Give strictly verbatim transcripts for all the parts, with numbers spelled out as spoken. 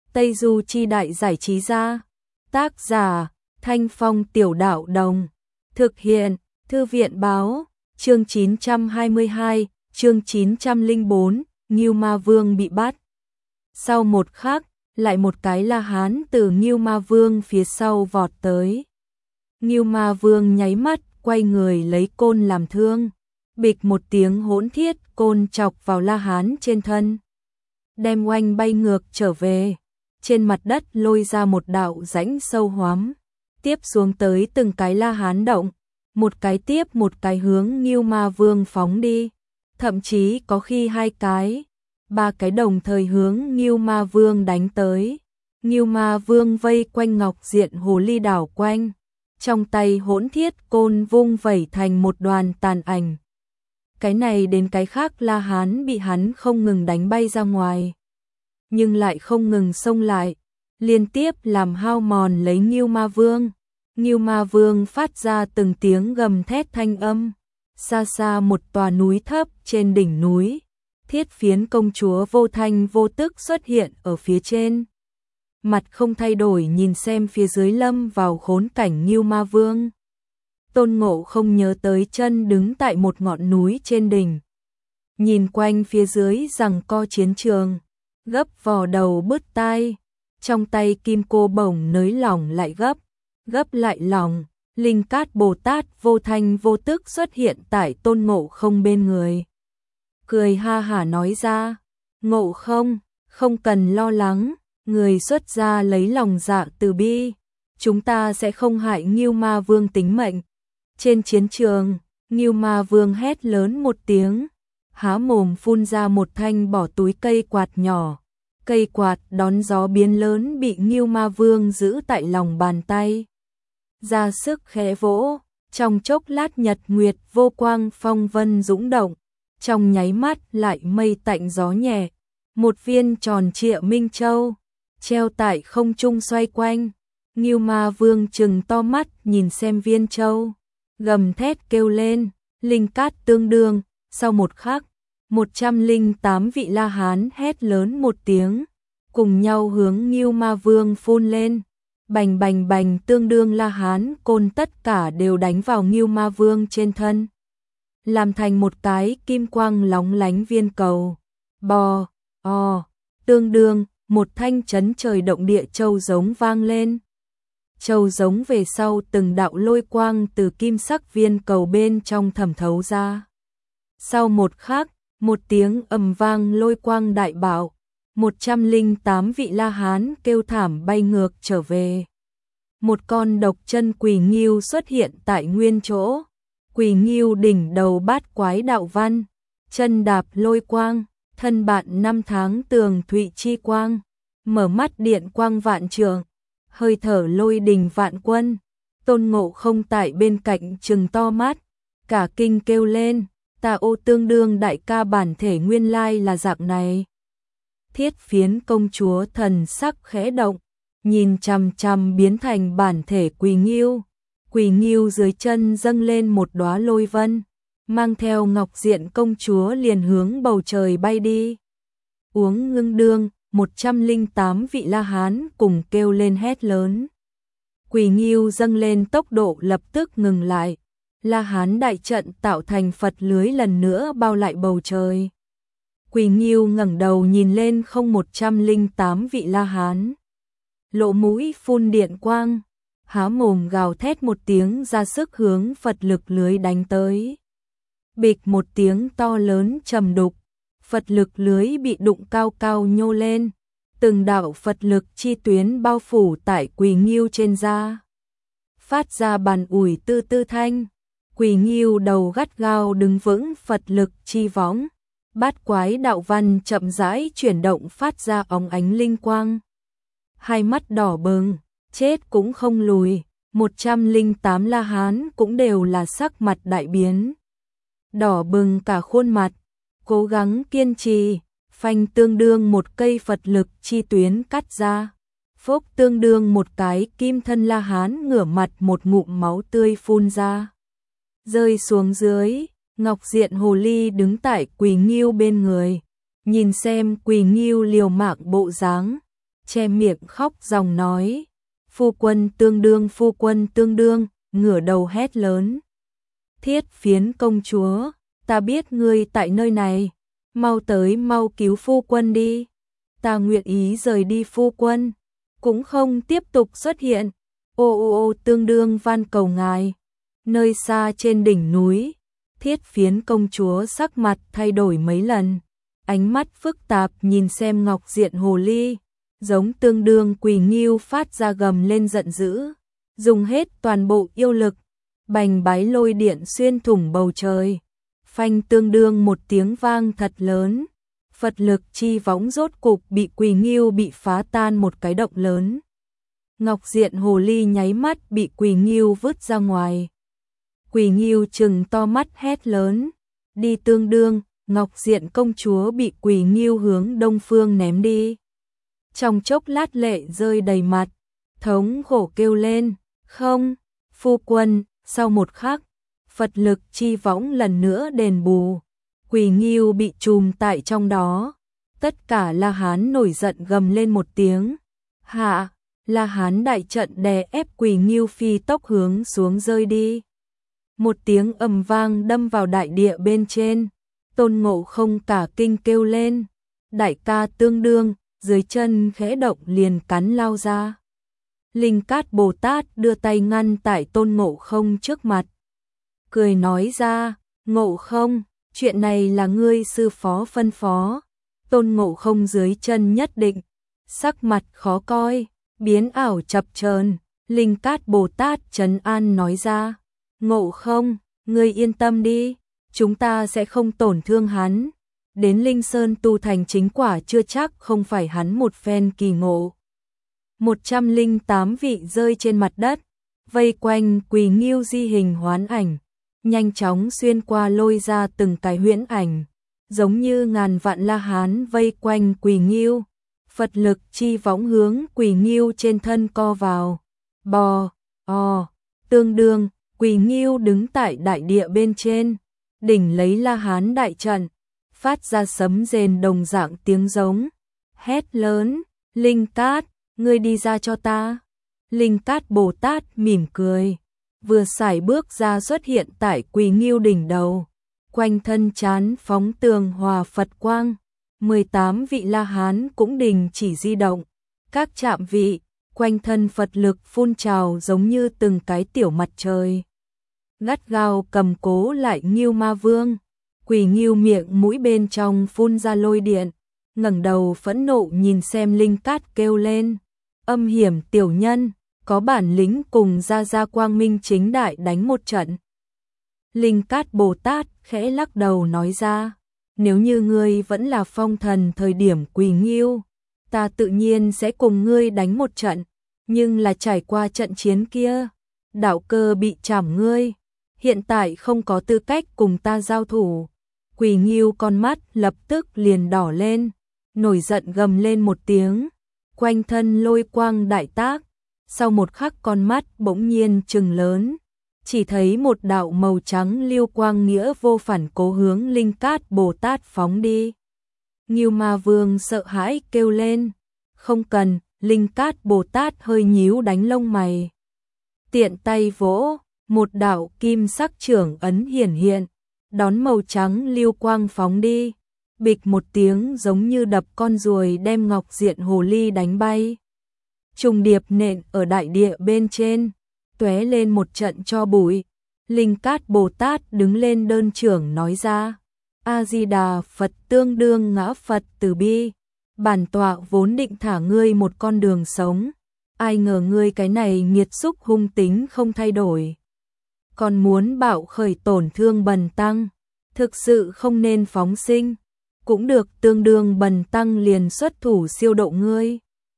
Tây Du Chi Đại Giải Trí Gia. Tác giả Thanh Phong Tiểu Đạo Đồng. Thực hiện Thư viện Báo. Chương chín trăm hai mươi hai, chương chín trăm lẻ bốn, Ngưu Ma Vương bị bắt. Sau một khắc, lại một cái La Hán từ Ngưu Ma Vương phía sau vọt tới. Ngưu Ma Vương nháy mắt, quay người lấy côn làm thương. Bịch một tiếng hỗn thiết, côn chọc vào La Hán trên thân, đem oanh bay ngược trở về. Trên mặt đất lôi ra một đạo rãnh sâu hoắm, tiếp xuống tới từng cái La Hán động, một cái tiếp một cái hướng Ngưu Ma Vương phóng đi, thậm chí có khi hai cái, ba cái đồng thời hướng Ngưu Ma Vương đánh tới. Ngưu Ma Vương vây quanh Ngọc Diện Hồ Ly đảo quanh, trong tay hỗn thiết côn vung vẩy thành một đoàn tàn ảnh. Cái này đến cái khác La Hán bị hắn không ngừng đánh bay ra ngoài, nhưng lại không ngừng xông lại, liên tiếp làm hao mòn lấy Ngưu Ma Vương. Ngưu Ma Vương phát ra từng tiếng gầm thét thanh âm. Xa xa một tòa núi thấp trên đỉnh núi, Thiết Phiến công chúa vô thanh vô tức xuất hiện ở phía trên. Mặt không thay đổi nhìn xem phía dưới lâm vào khốn cảnh Ngưu Ma Vương. Tôn Ngộ Không nhớ tới chân đứng tại một ngọn núi trên đỉnh, nhìn quanh phía dưới rằng co chiến trường, gấp vò đầu bứt tai, trong tay kim cô bổng nới lỏng lại gấp, gấp lại lỏng. Linh Cát Bồ Tát vô thanh vô tức xuất hiện tại Tôn Ngộ Không bên người, cười ha hả nói ra: Ngộ Không, không cần lo lắng, người xuất gia lấy lòng dạ từ bi, chúng ta sẽ không hại Ngưu Ma Vương tính mệnh. Trên chiến trường, Ngưu Ma Vương hét lớn một tiếng, há mồm phun ra một thanh bỏ túi cây quạt nhỏ. Cây quạt đón gió biến lớn bị Ngưu Ma Vương giữ tại lòng bàn tay, ra sức khẽ vỗ, trong chốc lát nhật nguyệt vô quang phong vân dũng động, trong nháy mắt lại mây tạnh gió nhẹ, một viên tròn trịa minh châu treo tại không trung xoay quanh. Ngưu Ma Vương trừng to mắt nhìn xem viên châu, gầm thét kêu lên: Linh Cát tương đương. Sau một khắc, một trăm lẻ tám vị La Hán hét lớn một tiếng, cùng nhau hướng Ngưu Ma Vương phun lên. Bành bành bành, tương đương La Hán côn tất cả đều đánh vào Ngưu Ma Vương trên thân, làm thành một cái kim quang lóng lánh viên cầu. Bò, o, tương đương, một thanh chấn trời động địa châu giống vang lên. Châu giống về sau từng đạo lôi quang từ kim sắc viên cầu bên trong thẩm thấu ra. Sau một khắc, một tiếng ầm vang lôi quang đại bạo, một trăm lẻ tám vị La Hán kêu thảm bay ngược trở về. Một con độc chân Quỳ Ngưu xuất hiện tại nguyên chỗ. Quỳ Ngưu đỉnh đầu bát quái đạo văn, chân đạp lôi quang, thân bạn năm tháng tường thụy chi quang, mở mắt điện quang vạn trượng, hơi thở lôi đình vạn quân. Tôn Ngộ Không tại bên cạnh trừng to mắt, cả kinh kêu lên: Ta ô, tương đương đại ca bản thể nguyên lai là dạng này. Thiết Phiến công chúa thần sắc khẽ động, nhìn chằm chằm biến thành bản thể Quỳ Ngưu. Quỳ Ngưu dưới chân dâng lên một đóa lôi vân, mang theo Ngọc Diện công chúa liền hướng bầu trời bay đi. Uống ngưng đương, một trăm lẻ tám vị La Hán cùng kêu lên hét lớn. Quỳ Ngưu dâng lên tốc độ lập tức ngừng lại. La Hán đại trận tạo thành Phật lưới lần nữa bao lại bầu trời. Quỳ Ngưu ngẩng đầu nhìn lên không một trăm lẻ tám vị La Hán, lộ mũi phun điện quang, há mồm gào thét một tiếng ra sức hướng Phật lực lưới đánh tới. Bịch một tiếng to lớn trầm đục, Phật lực lưới bị đụng cao cao nhô lên, từng đạo Phật lực chi tuyến bao phủ tại Quỳ Ngưu trên da, phát ra bàn ủi tư tư thanh. Quỳ Ngưu đầu gắt gao đứng vững Phật lực chi võng, bát quái đạo văn chậm rãi chuyển động phát ra óng ánh linh quang. Hai mắt đỏ bừng, chết cũng không lùi, một trăm lẻ tám La Hán cũng đều là sắc mặt đại biến, đỏ bừng cả khuôn mặt, cố gắng kiên trì. Phanh, tương đương một cây Phật lực chi tuyến cắt ra, phốc, tương đương một cái kim thân La Hán ngửa mặt một ngụm máu tươi phun ra, rơi xuống dưới. Ngọc Diện Hồ Ly đứng tại Quỳ Ngưu bên người, nhìn xem Quỳ Ngưu liều mạng bộ dáng, che miệng khóc dòng nói, phu quân tương đương, phu quân tương đương, ngửa đầu hét lớn. Thiết Phiến công chúa, ta biết ngươi tại nơi này, mau tới mau cứu phu quân đi. Ta nguyện ý rời đi phu quân, cũng không tiếp tục xuất hiện. Ô ô ô tương đương van cầu ngài. Nơi xa trên đỉnh núi, Thiết Phiến công chúa sắc mặt thay đổi mấy lần, ánh mắt phức tạp nhìn xem Ngọc Diện hồ ly, giống tương đương Quỳ Ngưu phát ra gầm lên giận dữ, dùng hết toàn bộ yêu lực, bành bái lôi điện xuyên thủng bầu trời. Phanh tương đương một tiếng vang thật lớn, Phật lực chi võng rốt cục bị Quỳ Ngưu bị phá tan một cái động lớn. Ngọc Diện hồ ly nháy mắt bị Quỳ Ngưu vứt ra ngoài. Quỳ Ngưu trừng to mắt hét lớn, đi tương đương, Ngọc Diện công chúa bị Quỳ Ngưu hướng đông phương ném đi. Trong chốc lát lệ rơi đầy mặt, thống khổ kêu lên, không, phu quân. Sau một khắc, Phật lực chi võng lần nữa đền bù, Quỳ Ngưu bị trùm tại trong đó. Tất cả La Hán nổi giận gầm lên một tiếng, hạ, La Hán đại trận đè ép Quỳ Ngưu phi tốc hướng xuống rơi đi. Một tiếng ầm vang đâm vào đại địa bên trên, Tôn Ngộ Không cả kinh kêu lên, đại ca tương đương, dưới chân khẽ động liền cắn lao ra. Linh Cát Bồ Tát đưa tay ngăn tại Tôn Ngộ Không trước mặt, cười nói ra, Ngộ Không, chuyện này là ngươi sư phó phân phó. Tôn Ngộ Không dưới chân nhất định, sắc mặt khó coi, biến ảo chập chờn. Linh Cát Bồ Tát trấn an nói ra, Ngộ Không, ngươi yên tâm đi, chúng ta sẽ không tổn thương hắn. Đến Linh Sơn tu thành chính quả chưa chắc không phải hắn một phen kỳ ngộ. một trăm lẻ tám vị rơi trên mặt đất, vây quanh Quỳ Ngưu di hình hoán ảnh, nhanh chóng xuyên qua lôi ra từng cái huyễn ảnh, giống như ngàn vạn La Hán vây quanh Quỳ Ngưu. Phật lực chi võng hướng Quỳ Ngưu trên thân co vào, bò, o, tương đương, Quỳ Ngưu đứng tại đại địa bên trên, đỉnh lấy La Hán đại trận, phát ra sấm rền đồng dạng tiếng giống, hét lớn, Linh Cát, ngươi đi ra cho ta. Linh Cát Bồ Tát mỉm cười, vừa sải bước ra xuất hiện tại Quỳ Ngưu đỉnh đầu, quanh thân chán phóng tường hòa Phật quang, mười tám vị La Hán cũng đình chỉ di động, các chạm vị, quanh thân Phật lực phun trào giống như từng cái tiểu mặt trời. Gắt gao cầm cố lại Ngưu Ma Vương, Quỳ Ngưu miệng mũi bên trong phun ra lôi điện, ngẩng đầu phẫn nộ nhìn xem Linh Cát kêu lên, âm hiểm tiểu nhân, có bản lĩnh cùng ra ra quang minh chính đại đánh một trận. Linh Cát Bồ Tát khẽ lắc đầu nói ra, nếu như ngươi vẫn là phong thần thời điểm Quỳ Ngưu, ta tự nhiên sẽ cùng ngươi đánh một trận, nhưng là trải qua trận chiến kia, đạo cơ bị chảm ngươi, hiện tại không có tư cách cùng ta giao thủ. Quỳ Ngưu con mắt lập tức liền đỏ lên, nổi giận gầm lên một tiếng, quanh thân lôi quang đại tác, sau một khắc con mắt bỗng nhiên trừng lớn, chỉ thấy một đạo màu trắng lưu quang nghĩa vô phản cố hướng Linh Cát Bồ Tát phóng đi. Ngưu Ma Vương sợ hãi kêu lên, không cần. Linh Cát Bồ Tát hơi nhíu đánh lông mày, tiện tay vỗ, một đạo kim sắc trưởng ấn hiển hiện, đón màu trắng lưu quang phóng đi, bịch một tiếng giống như đập con ruồi đem Ngọc Diện hồ ly đánh bay. Trùng điệp nện ở đại địa bên trên, tóe lên một trận tro bụi. Linh Cát Bồ Tát đứng lên đơn trưởng nói ra, A Di Đà Phật tương đương ngã Phật từ bi, bản tọa vốn định thả ngươi một con đường sống, ai ngờ ngươi cái này nghiệt xúc hung tính không thay đổi, còn muốn bạo khởi tổn thương bần tăng, thực sự không nên phóng sinh, cũng được tương đương bần tăng liền xuất thủ siêu độ ngươi.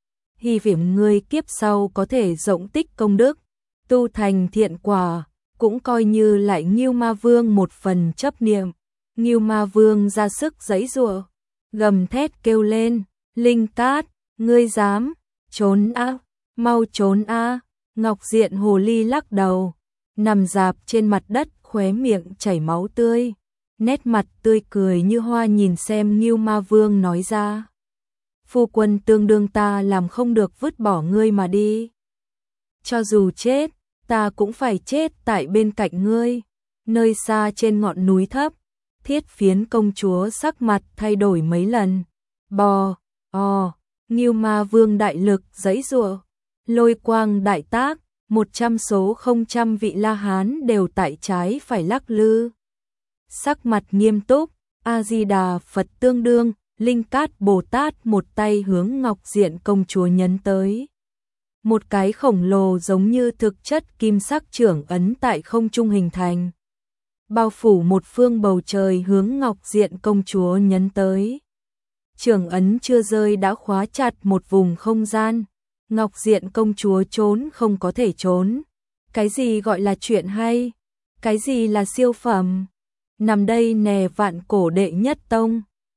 Hy vọng ngươi kiếp sau có thể rộng tích công đức, tu thành thiện quả, cũng coi như lại Ngưu Ma Vương một phần chấp niệm. Ngưu Ma Vương ra sức giãy giụa, gầm thét kêu lên, Linh Cát, ngươi dám, trốn a, mau trốn a. Ngọc Diện hồ ly lắc đầu, nằm rạp trên mặt đất khóe miệng chảy máu tươi, nét mặt tươi cười như hoa nhìn xem Ngưu Ma Vương nói ra. phu quân tương đương ta làm không được vứt bỏ ngươi mà đi. Cho dù chết, ta cũng phải chết tại bên cạnh ngươi. Nơi xa trên ngọn núi thấp, Thiết Phiến công chúa sắc mặt thay đổi mấy lần. Bò, ò, Ngưu Ma Vương đại lực giãy giụa, lôi quang đại tác, một trăm số không trăm vị La Hán đều tại trái phải lắc lư. Sắc mặt nghiêm túc, A Di Đà Phật tương đương, Linh Cát Bồ Tát một tay hướng Ngọc Diện công chúa nhấn tới. Một cái khổng lồ giống như thực chất kim sắc trưởng ấn tại không trung hình thành, bao phủ một phương bầu trời hướng Ngọc Diện công chúa nhấn tới. Trưởng ấn chưa rơi đã khóa chặt một vùng không gian, Ngọc Diện công chúa trốn không có thể trốn. Cái gì gọi là chuyện hay? Cái gì là siêu phẩm? Nằm đây nè vạn cổ đệ nhất tông.